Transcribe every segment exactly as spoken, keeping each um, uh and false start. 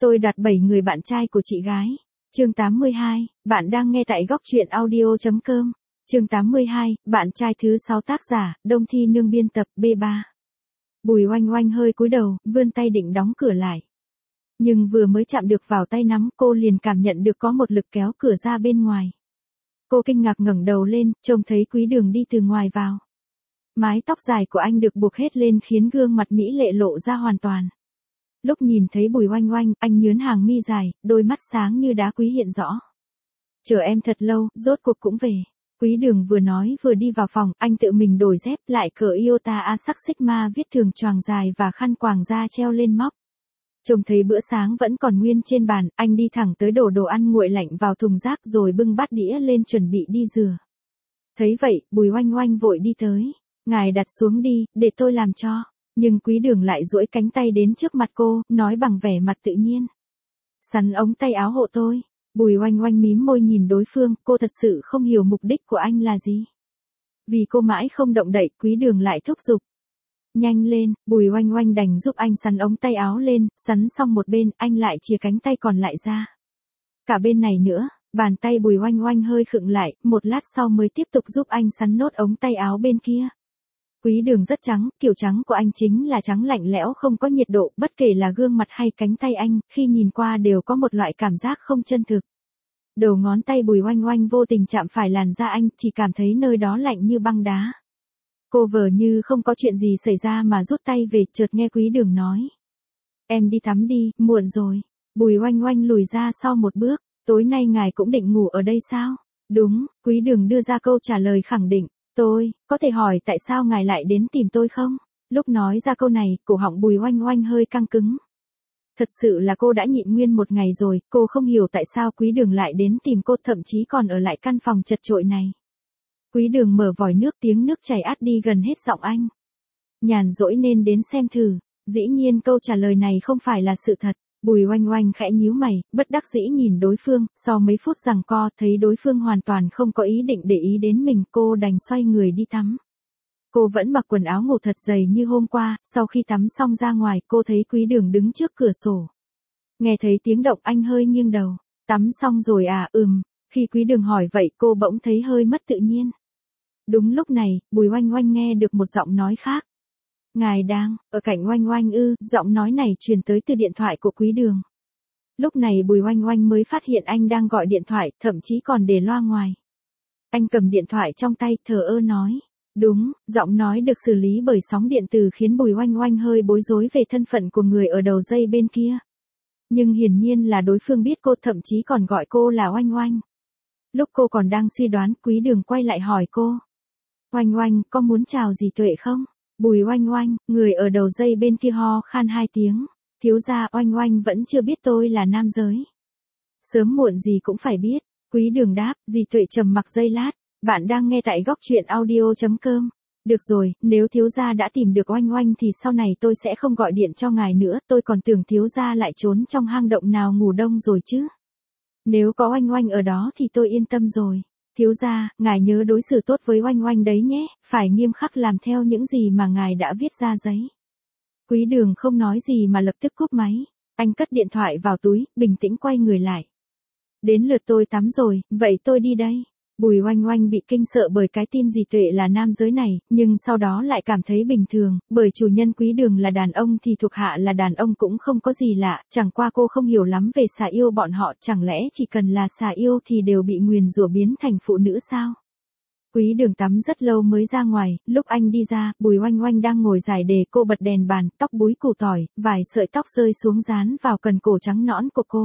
Tôi đoạt bảy người bạn trai của chị gái. Chương tám mươi hai, bạn đang nghe tại góc truyện audio chấm com. Chương tám mươi hai, bạn trai thứ sáu tác giả, Đông Thi Nương biên tập B ba. Bùi Oanh Oanh hơi cúi đầu, vươn tay định đóng cửa lại. Nhưng vừa mới chạm được vào tay nắm, cô liền cảm nhận được có một lực kéo cửa ra bên ngoài. Cô kinh ngạc ngẩng đầu lên, trông thấy Quý Đường đi từ ngoài vào. Mái tóc dài của anh được buộc hết lên khiến gương mặt mỹ lệ lộ ra hoàn toàn. Lúc nhìn thấy Bùi Oanh Oanh, anh nhướn hàng mi dài, đôi mắt sáng như đá quý hiện rõ. Chờ em thật lâu, rốt cuộc cũng về. Quý Đường vừa nói vừa đi vào phòng, anh tự mình đổi dép lại cởi Iota A sắc Sigma viết thường choàng dài và khăn quàng da treo lên móc. Trông thấy bữa sáng vẫn còn nguyên trên bàn, anh đi thẳng tới đổ đồ ăn nguội lạnh vào thùng rác rồi bưng bát đĩa lên chuẩn bị đi rửa. Thấy vậy, Bùi Oanh Oanh vội đi tới. Ngài đặt xuống đi, để tôi làm cho. Nhưng Quý Đường lại duỗi cánh tay đến trước mặt cô, nói bằng vẻ mặt tự nhiên. Sắn ống tay áo hộ tôi. Bùi Oanh Oanh mím môi nhìn đối phương, cô thật sự không hiểu mục đích của anh là gì. Vì cô mãi không động đậy, Quý Đường lại thúc giục. Nhanh lên, Bùi Oanh Oanh đành giúp anh sắn ống tay áo lên, sắn xong một bên, anh lại chìa cánh tay còn lại ra. Cả bên này nữa, bàn tay Bùi Oanh Oanh hơi khựng lại, một lát sau mới tiếp tục giúp anh sắn nốt ống tay áo bên kia. Quý Đường rất trắng, kiểu trắng của anh chính là trắng lạnh lẽo không có nhiệt độ, bất kể là gương mặt hay cánh tay anh, khi nhìn qua đều có một loại cảm giác không chân thực. Đầu ngón tay Bùi Oanh Oanh vô tình chạm phải làn da anh, chỉ cảm thấy nơi đó lạnh như băng đá. Cô vờ như không có chuyện gì xảy ra mà rút tay về, chợt nghe Quý Đường nói. Em đi tắm đi, muộn rồi. Bùi Oanh Oanh lùi ra sau một bước, tối nay ngài cũng định ngủ ở đây sao? Đúng, Quý Đường đưa ra câu trả lời khẳng định. Tôi, có thể hỏi tại sao ngài lại đến tìm tôi không? Lúc nói ra câu này, cổ họng Bùi Oanh Oanh hơi căng cứng. Thật sự là cô đã nhịn nguyên một ngày rồi, cô không hiểu tại sao Quý Đường lại đến tìm cô, thậm chí còn ở lại căn phòng chật chội này. Quý Đường mở vòi nước, tiếng nước chảy át đi gần hết giọng anh. Nhàn rỗi nên đến xem thử. Dĩ nhiên câu trả lời này không phải là sự thật. Bùi Oanh Oanh khẽ nhíu mày, bất đắc dĩ nhìn đối phương, sau mấy phút giằng co, thấy đối phương hoàn toàn không có ý định để ý đến mình, cô đành xoay người đi tắm. Cô vẫn mặc quần áo ngủ thật dày như hôm qua, sau khi tắm xong ra ngoài, cô thấy Quý Đường đứng trước cửa sổ. Nghe thấy tiếng động anh hơi nghiêng đầu. Tắm xong rồi à? Ừm. Khi Quý Đường hỏi vậy, cô bỗng thấy hơi mất tự nhiên. Đúng lúc này, Bùi Oanh Oanh nghe được một giọng nói khác. Ngài đang ở cạnh Oanh Oanh ư? Giọng nói này truyền tới từ điện thoại của Quý Đường. Lúc này Bùi Oanh Oanh mới phát hiện anh đang gọi điện thoại, thậm chí còn để loa ngoài. Anh cầm điện thoại trong tay, thờ ơ nói. Đúng, giọng nói được xử lý bởi sóng điện từ khiến Bùi Oanh Oanh hơi bối rối về thân phận của người ở đầu dây bên kia. Nhưng hiển nhiên là đối phương biết cô, thậm chí còn gọi cô là Oanh Oanh. Lúc cô còn đang suy đoán, Quý Đường quay lại hỏi cô. Oanh Oanh, có muốn chào dì Tuệ không? Bùi Oanh Oanh, người ở đầu dây bên kia ho khan hai tiếng. Thiếu gia, Oanh Oanh vẫn chưa biết tôi là nam giới. Sớm muộn gì cũng phải biết. Quý Đường đáp, dì Tuệ trầm mặc giây lát. Bạn đang nghe tại góc truyện audio chấm com. Được rồi, nếu thiếu gia đã tìm được Oanh Oanh thì sau này tôi sẽ không gọi điện cho ngài nữa, tôi còn tưởng thiếu gia lại trốn trong hang động nào ngủ đông rồi chứ. Nếu có Oanh Oanh ở đó thì tôi yên tâm rồi. Thiếu gia, ngài nhớ đối xử tốt với Oanh Oanh đấy nhé, phải nghiêm khắc làm theo những gì mà ngài đã viết ra giấy. Quý Đường không nói gì mà lập tức cúp máy. Anh cất điện thoại vào túi, bình tĩnh quay người lại. Đến lượt tôi tắm rồi, vậy tôi đi đây. Bùi Oanh Oanh bị kinh sợ bởi cái tin dì Tuệ là nam giới này, nhưng sau đó lại cảm thấy bình thường, bởi chủ nhân Quý Đường là đàn ông thì thuộc hạ là đàn ông cũng không có gì lạ, chẳng qua cô không hiểu lắm về xà yêu bọn họ, chẳng lẽ chỉ cần là xà yêu thì đều bị nguyền rủa biến thành phụ nữ sao? Quý Đường tắm rất lâu mới ra ngoài, lúc anh đi ra, Bùi Oanh Oanh đang ngồi giải đề, cô bật đèn bàn, tóc búi củ tỏi, vài sợi tóc rơi xuống dán vào cần cổ trắng nõn của cô.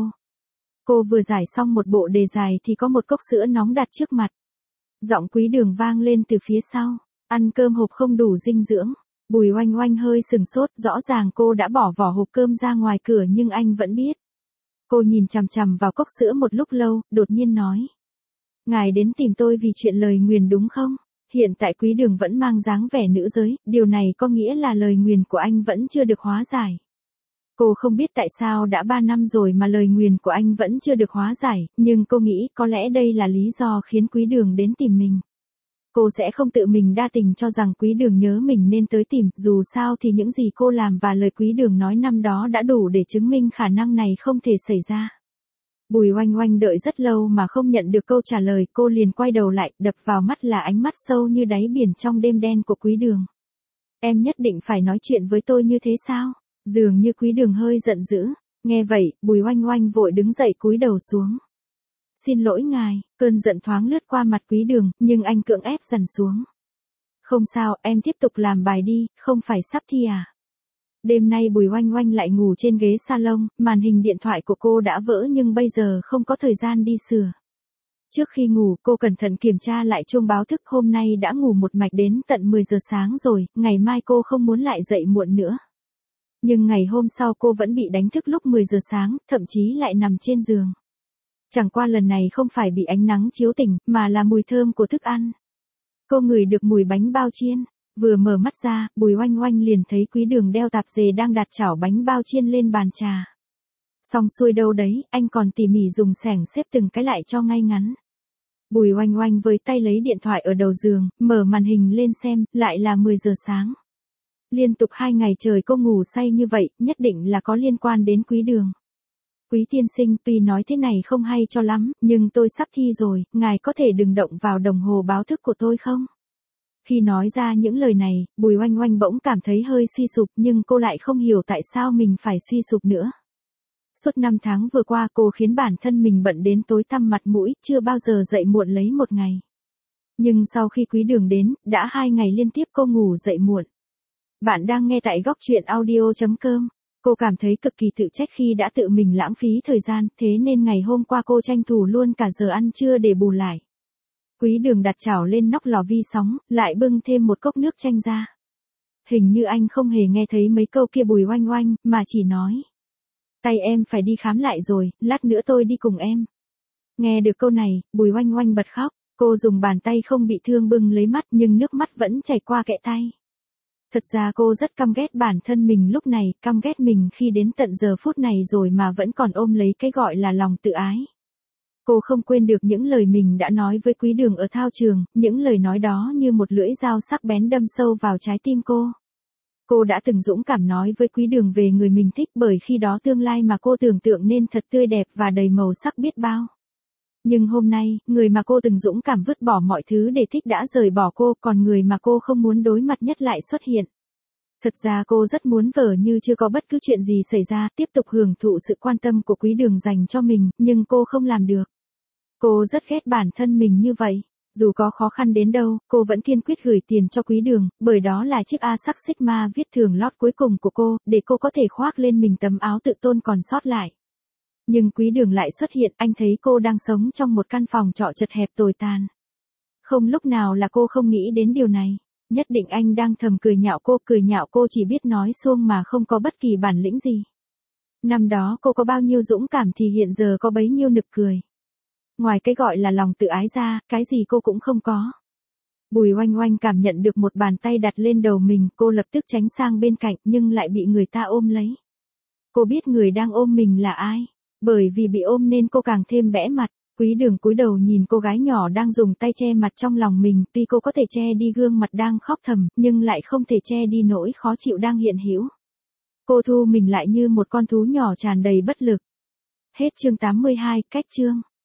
Cô vừa giải xong một bộ đề dài thì có một cốc sữa nóng đặt trước mặt. Giọng Quý Đường vang lên từ phía sau. Ăn cơm hộp không đủ dinh dưỡng. Bùi Oanh Oanh hơi sừng sốt, rõ ràng cô đã bỏ vỏ hộp cơm ra ngoài cửa nhưng anh vẫn biết. Cô nhìn chằm chằm vào cốc sữa một lúc lâu, đột nhiên nói. Ngài đến tìm tôi vì chuyện lời nguyền đúng không? Hiện tại Quý Đường vẫn mang dáng vẻ nữ giới, điều này có nghĩa là lời nguyền của anh vẫn chưa được hóa giải. Cô không biết tại sao đã ba năm rồi mà lời nguyền của anh vẫn chưa được hóa giải, nhưng cô nghĩ có lẽ đây là lý do khiến Quý Đường đến tìm mình. cô sẽ không tự mình đa tình cho rằng Quý Đường nhớ mình nên tới tìm, dù sao thì những gì cô làm và lời Quý Đường nói năm đó đã đủ để chứng minh khả năng này không thể xảy ra. Bùi Oanh Oanh đợi rất lâu mà không nhận được câu trả lời, cô liền quay đầu lại, đập vào mắt là ánh mắt sâu như đáy biển trong đêm đen của Quý Đường. Em nhất định phải nói chuyện với tôi như thế sao? Dường như Quý Đường hơi giận dữ. Nghe vậy, Bùi Oanh Oanh vội đứng dậy cúi đầu xuống. Xin lỗi ngài, cơn giận thoáng lướt qua mặt Quý Đường, nhưng anh cưỡng ép dằn xuống. Không sao, em tiếp tục làm bài đi, không phải sắp thi à? Đêm nay Bùi Oanh Oanh lại ngủ trên ghế salon, màn hình điện thoại của cô đã vỡ nhưng bây giờ không có thời gian đi sửa. Trước khi ngủ, cô cẩn thận kiểm tra lại chuông báo thức, hôm nay đã ngủ một mạch đến tận mười giờ sáng rồi, ngày mai cô không muốn lại dậy muộn nữa. Nhưng ngày hôm sau cô vẫn bị đánh thức lúc mười giờ sáng, thậm chí lại nằm trên giường. Chẳng qua lần này không phải bị ánh nắng chiếu tỉnh, mà là mùi thơm của thức ăn. Cô ngửi được mùi bánh bao chiên. Vừa mở mắt ra, Bùi Oanh Oanh liền thấy Quý Đường đeo tạp dề đang đặt chảo bánh bao chiên lên bàn trà. Xong xuôi đâu đấy, anh còn tỉ mỉ dùng xẻng xếp từng cái lại cho ngay ngắn. Bùi Oanh Oanh với tay lấy điện thoại ở đầu giường, mở màn hình lên xem, lại là mười giờ sáng. Liên tục hai ngày trời cô ngủ say như vậy, nhất định là có liên quan đến Quý Đường. Quý tiên sinh, tuy nói thế này không hay cho lắm, nhưng tôi sắp thi rồi, ngài có thể đừng động vào đồng hồ báo thức của tôi không? Khi nói ra những lời này, Bùi Oanh Oanh bỗng cảm thấy hơi suy sụp, nhưng cô lại không hiểu tại sao mình phải suy sụp nữa. Suốt năm tháng vừa qua cô khiến bản thân mình bận đến tối tăm mặt mũi, chưa bao giờ dậy muộn lấy một ngày. Nhưng sau khi Quý Đường đến, đã hai ngày liên tiếp cô ngủ dậy muộn. Bạn đang nghe tại góc truyện audio chấm com. Cô cảm thấy cực kỳ tự trách khi đã tự mình lãng phí thời gian, thế nên ngày hôm qua cô tranh thủ luôn cả giờ ăn trưa để bù lại. Quý Đường đặt chảo lên nóc lò vi sóng, lại bưng thêm một cốc nước chanh ra. Hình như anh không hề nghe thấy mấy câu kia Bùi Oanh Oanh, mà chỉ nói. Tay em phải đi khám lại rồi, lát nữa tôi đi cùng em. Nghe được câu này, Bùi Oanh Oanh bật khóc, cô dùng bàn tay không bị thương bưng lấy mắt nhưng nước mắt vẫn chảy qua kẽ tay. Thật ra cô rất căm ghét bản thân mình lúc này, căm ghét mình khi đến tận giờ phút này rồi mà vẫn còn ôm lấy cái gọi là lòng tự ái. Cô không quên được những lời mình đã nói với Quý Đường ở thao trường, những lời nói đó như một lưỡi dao sắc bén đâm sâu vào trái tim cô. Cô đã từng dũng cảm nói với Quý Đường về người mình thích, bởi khi đó tương lai mà cô tưởng tượng nên thật tươi đẹp và đầy màu sắc biết bao. Nhưng hôm nay, người mà cô từng dũng cảm vứt bỏ mọi thứ để thích đã rời bỏ cô, còn người mà cô không muốn đối mặt nhất lại xuất hiện. Thật ra cô rất muốn vờ như chưa có bất cứ chuyện gì xảy ra, tiếp tục hưởng thụ sự quan tâm của Quý Đường dành cho mình, nhưng cô không làm được. Cô rất ghét bản thân mình như vậy. Dù có khó khăn đến đâu, cô vẫn kiên quyết gửi tiền cho Quý Đường, bởi đó là chiếc A sắc Sigma viết thường lót cuối cùng của cô, để cô có thể khoác lên mình tấm áo tự tôn còn sót lại. Nhưng Quý Đường lại xuất hiện, anh thấy cô đang sống trong một căn phòng trọ chật hẹp tồi tàn. Không lúc nào là cô không nghĩ đến điều này. Nhất định anh đang thầm cười nhạo cô, cười nhạo cô chỉ biết nói suông mà không có bất kỳ bản lĩnh gì. Năm đó cô có bao nhiêu dũng cảm thì hiện giờ có bấy nhiêu nực cười. Ngoài cái gọi là lòng tự ái ra, cái gì cô cũng không có. Bùi Oanh Oanh cảm nhận được một bàn tay đặt lên đầu mình, cô lập tức tránh sang bên cạnh nhưng lại bị người ta ôm lấy. Cô biết người đang ôm mình là ai, bởi vì bị ôm nên cô càng thêm bẽ mặt. Quý Đường cúi đầu nhìn cô gái nhỏ đang dùng tay che mặt trong lòng mình, tuy cô có thể che đi gương mặt đang khóc thầm, nhưng lại không thể che đi nỗi khó chịu đang hiện hữu. Cô thu mình lại như một con thú nhỏ tràn đầy bất lực. Hết chương tám mươi hai, cách chương.